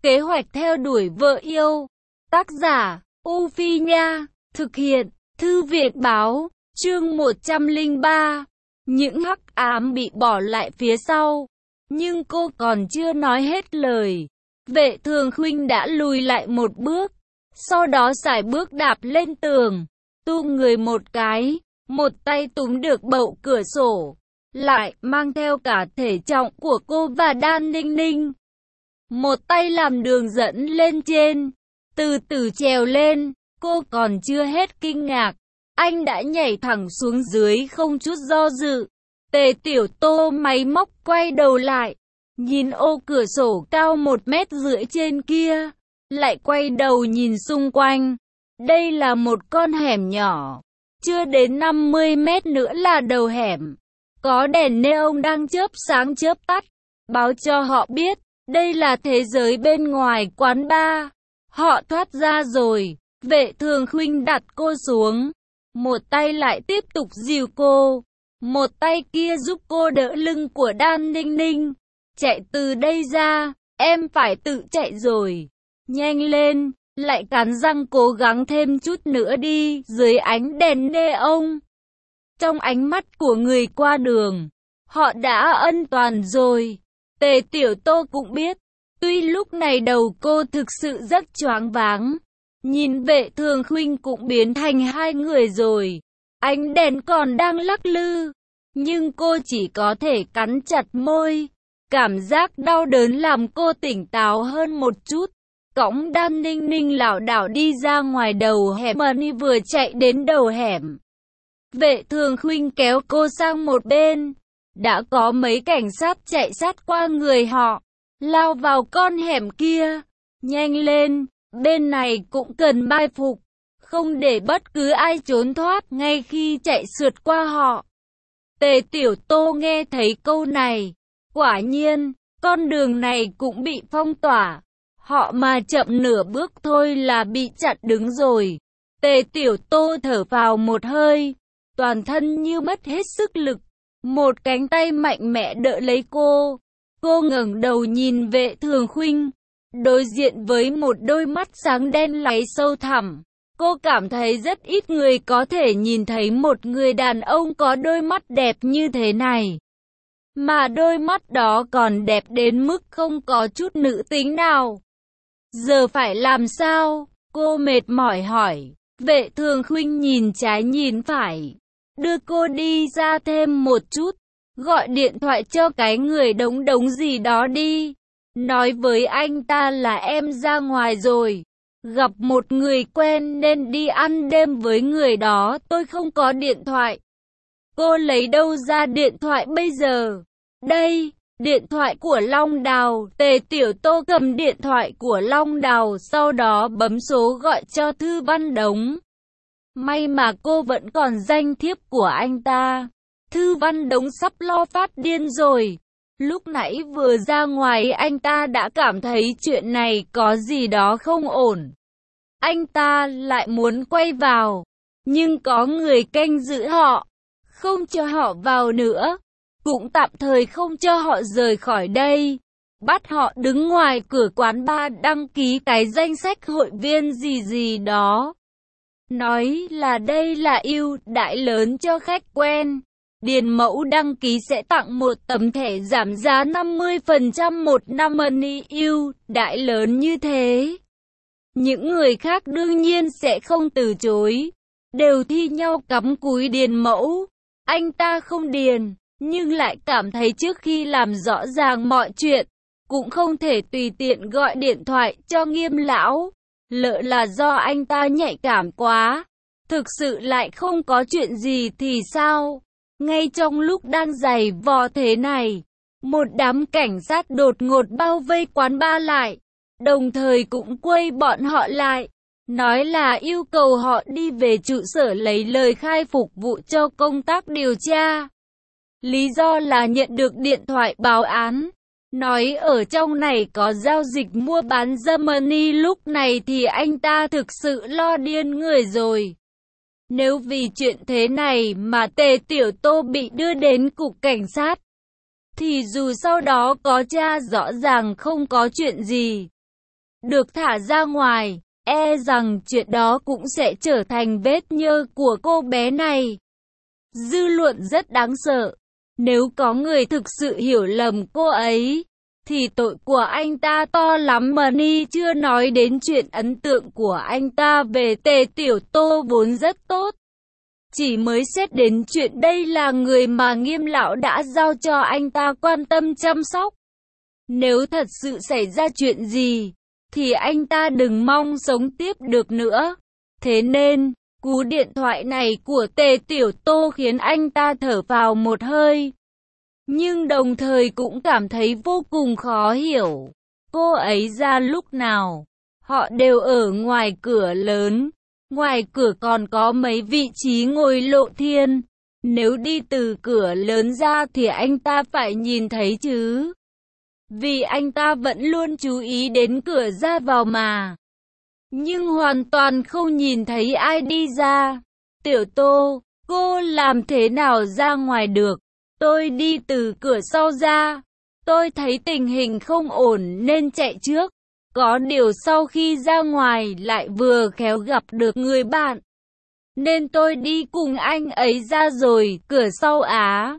Kế hoạch theo đuổi vợ yêu. Tác giả, U Phi Nha. Thực hiện, Thư viện Báo. Chương 103. Những hắc ám bị bỏ lại phía sau. Nhưng cô còn chưa nói hết lời. Vệ Thường Khuynh đã lùi lại một bước. Sau đó sải bước đạp lên tường. Tu người một cái. Một tay túm được bậu cửa sổ. Lại mang theo cả thể trọng của cô và Đan Ninh Ninh. Một tay làm đường dẫn lên trên. Từ từ trèo lên. Cô còn chưa hết kinh ngạc. Anh đã nhảy thẳng xuống dưới không chút do dự. Tề Tiểu Tô máy móc quay đầu lại. Nhìn ô cửa sổ cao 1,5 mét trên kia. Lại quay đầu nhìn xung quanh. Đây là một con hẻm nhỏ. Chưa đến 50 mét nữa là đầu hẻm. Có đèn neon đang chớp sáng chớp tắt. Báo cho họ biết. Đây là thế giới bên ngoài quán bar. Họ thoát ra rồi. Vệ Thường Khuynh đặt cô xuống. Một tay lại tiếp tục dìu cô. Một tay kia giúp cô đỡ lưng của Đan Ninh Ninh. Chạy từ đây ra. Em phải tự chạy rồi. Nhanh lên. Lại cắn răng cố gắng thêm chút nữa đi. Dưới ánh đèn neon. Trong ánh mắt của người qua đường. Họ đã an toàn rồi. Tề Tiểu Tô cũng biết. Tuy lúc này đầu cô thực sự rất choáng váng. Nhìn Vệ Thường Khuynh cũng biến thành hai người rồi. Ánh đèn còn đang lắc lư. Nhưng cô chỉ có thể cắn chặt môi. Cảm giác đau đớn làm cô tỉnh táo hơn một chút. Cõng Đan Ninh Ninh lảo đảo đi ra ngoài đầu hẻm. Money vừa chạy đến đầu hẻm. Vệ Thường Khuynh kéo cô sang một bên. Đã có mấy cảnh sát chạy sát qua người họ. Lao vào con hẻm kia. Nhanh lên. Bên này cũng cần mai phục. Không để bất cứ ai trốn thoát ngay khi chạy sượt qua họ. Tề Tiểu Tô nghe thấy câu này. Quả nhiên, con đường này cũng bị phong tỏa. Họ mà chậm nửa bước thôi là bị chặn đứng rồi. Tề Tiểu Tô thở vào một hơi. Toàn thân như mất hết sức lực. Một cánh tay mạnh mẽ đỡ lấy cô. Cô ngẩng đầu nhìn Vệ Thường Khuynh. Đối diện với một đôi mắt sáng đen láy sâu thẳm. Cô cảm thấy rất ít người có thể nhìn thấy một người đàn ông có đôi mắt đẹp như thế này. Mà đôi mắt đó còn đẹp đến mức không có chút nữ tính nào. Giờ phải làm sao? Cô mệt mỏi hỏi. Vệ Thường Khuynh nhìn trái nhìn phải. Đưa cô đi ra thêm một chút. Gọi điện thoại cho cái người đống đống gì đó đi. Nói với anh ta là em ra ngoài rồi. Gặp một người quen nên đi ăn đêm với người đó. Tôi không có điện thoại. Cô lấy đâu ra điện thoại bây giờ? Đây, điện thoại của Long Đào. Tề Tiểu Tô cầm điện thoại của Long Đào. Sau đó bấm số gọi cho Thư Văn Đống. May mà cô vẫn còn danh thiếp của anh ta. Thư Văn Đống sắp lo phát điên rồi. Lúc nãy vừa ra ngoài anh ta đã cảm thấy chuyện này có gì đó không ổn. Anh ta lại muốn quay vào. Nhưng có người canh giữ họ. Không cho họ vào nữa. Cũng tạm thời không cho họ rời khỏi đây. Bắt họ đứng ngoài cửa quán bar đăng ký cái danh sách hội viên gì gì đó. Nói là đây là ưu đãi lớn cho khách quen. Điền mẫu đăng ký sẽ tặng một tấm thẻ giảm giá 50% một năm. Money ưu đãi lớn như thế. Những người khác đương nhiên sẽ không từ chối. Đều thi nhau cắm cúi điền mẫu. Anh ta không điền, nhưng lại cảm thấy trước khi làm rõ ràng mọi chuyện, cũng không thể tùy tiện gọi điện thoại cho Nghiêm lão. Lỡ là do anh ta nhạy cảm quá. Thực sự lại không có chuyện gì thì sao? Ngay trong lúc đang giày vò thế này, một đám cảnh sát đột ngột bao vây quán bar lại, đồng thời cũng quây bọn họ lại, nói là yêu cầu họ đi về trụ sở lấy lời khai phục vụ cho công tác điều tra. Lý do là nhận được điện thoại báo án, nói ở trong này có giao dịch mua bán Germany. Lúc này thì anh ta thực sự lo điên người rồi. Nếu vì chuyện thế này mà Tề Tiểu Tô bị đưa đến cục cảnh sát, thì dù sau đó có tra rõ ràng không có chuyện gì, được thả ra ngoài, e rằng chuyện đó cũng sẽ trở thành vết nhơ của cô bé này. Dư luận rất đáng sợ. Nếu có người thực sự hiểu lầm cô ấy, thì tội của anh ta to lắm. Money chưa nói đến chuyện ấn tượng của anh ta về Tề Tiểu Tô vốn rất tốt. Chỉ mới xét đến chuyện đây là người mà Nghiêm lão đã giao cho anh ta quan tâm chăm sóc. Nếu thật sự xảy ra chuyện gì, thì anh ta đừng mong sống tiếp được nữa. Thế nên, cú điện thoại này của Tề Tiểu Tô khiến anh ta thở vào một hơi. Nhưng đồng thời cũng cảm thấy vô cùng khó hiểu. Cô ấy ra lúc nào? Họ đều ở ngoài cửa lớn. Ngoài cửa còn có mấy vị trí ngồi lộ thiên. Nếu đi từ cửa lớn ra thì anh ta phải nhìn thấy chứ. Vì anh ta vẫn luôn chú ý đến cửa ra vào mà. Nhưng hoàn toàn không nhìn thấy ai đi ra. Tiểu Tô, cô làm thế nào ra ngoài được? Tôi đi từ cửa sau ra. Tôi thấy tình hình không ổn nên chạy trước. Có điều sau khi ra ngoài lại vừa khéo gặp được người bạn. Nên tôi đi cùng anh ấy ra rồi, cửa sau á.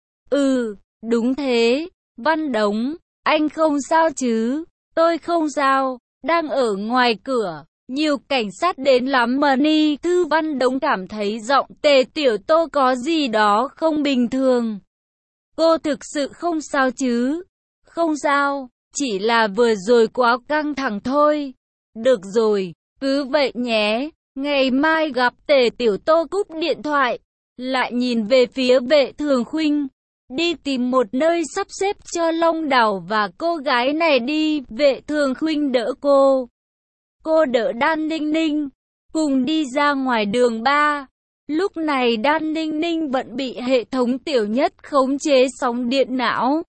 Ừ, đúng thế, Văn Đống, anh không sao chứ? Tôi không sao, đang ở ngoài cửa. Nhiều cảnh sát đến lắm. Money Thư Văn Đống cảm thấy giọng Tề Tiểu Tô có gì đó không bình thường. Cô thực sự không sao chứ? Không sao, chỉ là vừa rồi quá căng thẳng thôi. Được rồi, cứ vậy nhé. Ngày mai gặp. Tề Tiểu Tô cúp điện thoại, lại nhìn về phía Vệ Thường Khuynh. Đi tìm một nơi sắp xếp cho Long Đào và cô gái này đi. Vệ Thường Khuynh đỡ cô. Cô đỡ Đan Ninh Ninh, cùng đi ra ngoài đường 3. Lúc này Đan Ninh Ninh vẫn bị hệ thống tiểu nhất khống chế sóng điện não.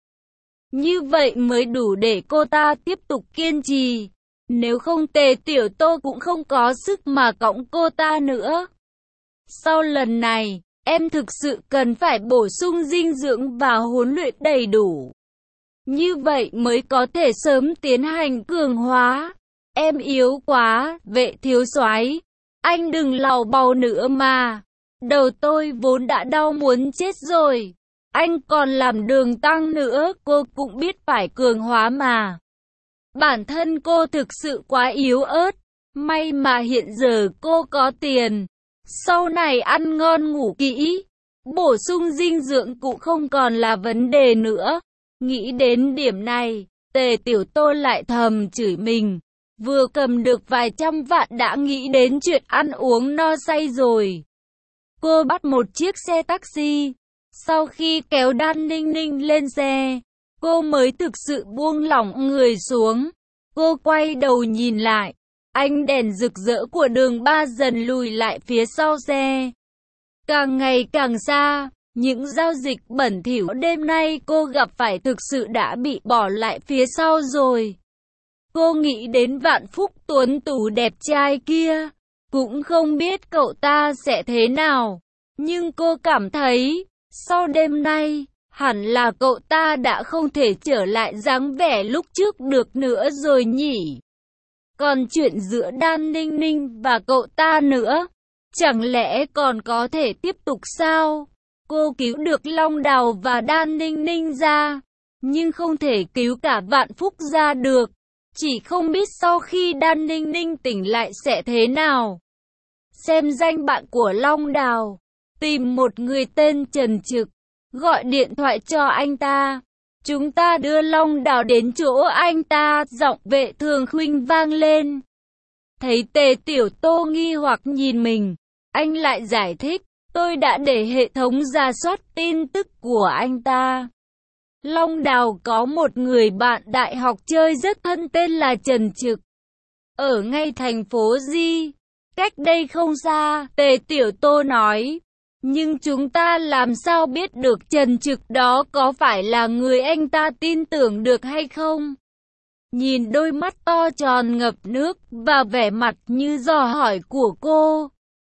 Như vậy mới đủ để cô ta tiếp tục kiên trì. Nếu không Tề Tiểu Tô cũng không có sức mà cõng cô ta nữa. Sau lần này, em thực sự cần phải bổ sung dinh dưỡng và huấn luyện đầy đủ. Như vậy mới có thể sớm tiến hành cường hóa. Em yếu quá, Vệ thiếu soái, anh đừng làu bầu nữa mà. Đầu tôi vốn đã đau muốn chết rồi. Anh còn làm đường tăng nữa, cô cũng biết phải cường hóa mà. Bản thân cô thực sự quá yếu ớt. May mà hiện giờ cô có tiền. Sau này ăn ngon ngủ kỹ. Bổ sung dinh dưỡng cũng không còn là vấn đề nữa. Nghĩ đến điểm này, Tề Tiểu Tô lại thầm chửi mình. Vừa cầm được vài trăm vạn đã nghĩ đến chuyện ăn uống no say rồi. Cô bắt một chiếc xe taxi. Sau khi kéo Đan Ninh Ninh lên xe, cô mới thực sự buông lỏng người xuống. Cô quay đầu nhìn lại. Ánh đèn rực rỡ của đường 3 dần lùi lại phía sau xe. Càng ngày càng xa, những giao dịch bẩn thỉu đêm nay cô gặp phải thực sự đã bị bỏ lại phía sau rồi. Cô nghĩ đến Vạn Phúc tuấn tú đẹp trai kia, cũng không biết cậu ta sẽ thế nào. Nhưng cô cảm thấy, sau đêm nay, hẳn là cậu ta đã không thể trở lại dáng vẻ lúc trước được nữa rồi nhỉ. Còn chuyện giữa Đan Ninh Ninh và cậu ta nữa, chẳng lẽ còn có thể tiếp tục sao? Cô cứu được Long Đào và Đan Ninh Ninh ra, nhưng không thể cứu cả Vạn Phúc ra được. Chỉ không biết sau khi Đan Ninh Ninh tỉnh lại sẽ thế nào. Xem danh bạn của Long Đào, tìm một người tên Trần Trực, gọi điện thoại cho anh ta. Chúng ta đưa Long Đào đến chỗ anh ta. Giọng Vệ Thường Khuynh vang lên. Thấy Tề Tiểu Tô nghi hoặc nhìn mình, anh lại giải thích. Tôi đã để hệ thống rà soát tin tức của anh ta. Long Đào có một người bạn đại học chơi rất thân tên là Trần Trực. Ở ngay thành phố Di, cách đây không xa. Tề Tiểu Tô nói. Nhưng chúng ta làm sao biết được Trần Trực đó có phải là người anh ta tin tưởng được hay không? Nhìn đôi mắt to tròn ngập nước và vẻ mặt như dò hỏi của cô,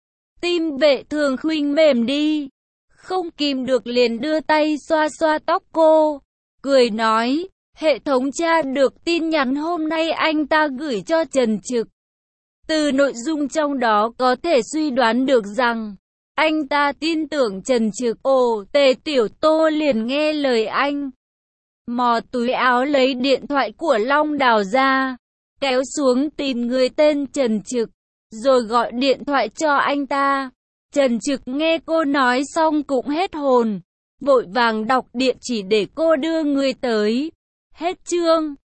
tim Vệ Thường Khuynh mềm đi. Không kìm được liền đưa tay xoa xoa tóc cô, cười nói, Hệ thống tra được tin nhắn hôm nay anh ta gửi cho Trần Trực. Từ nội dung trong đó có thể suy đoán được rằng anh ta tin tưởng Trần Trực. Ồ, Tề Tiểu Tô liền nghe lời anh. Mò túi áo lấy điện thoại của Long Đào ra, kéo xuống tìm người tên Trần Trực, rồi gọi điện thoại cho anh ta. Trần Trực nghe cô nói xong cũng hết hồn, vội vàng đọc địa chỉ để cô đưa người tới. Hết chương.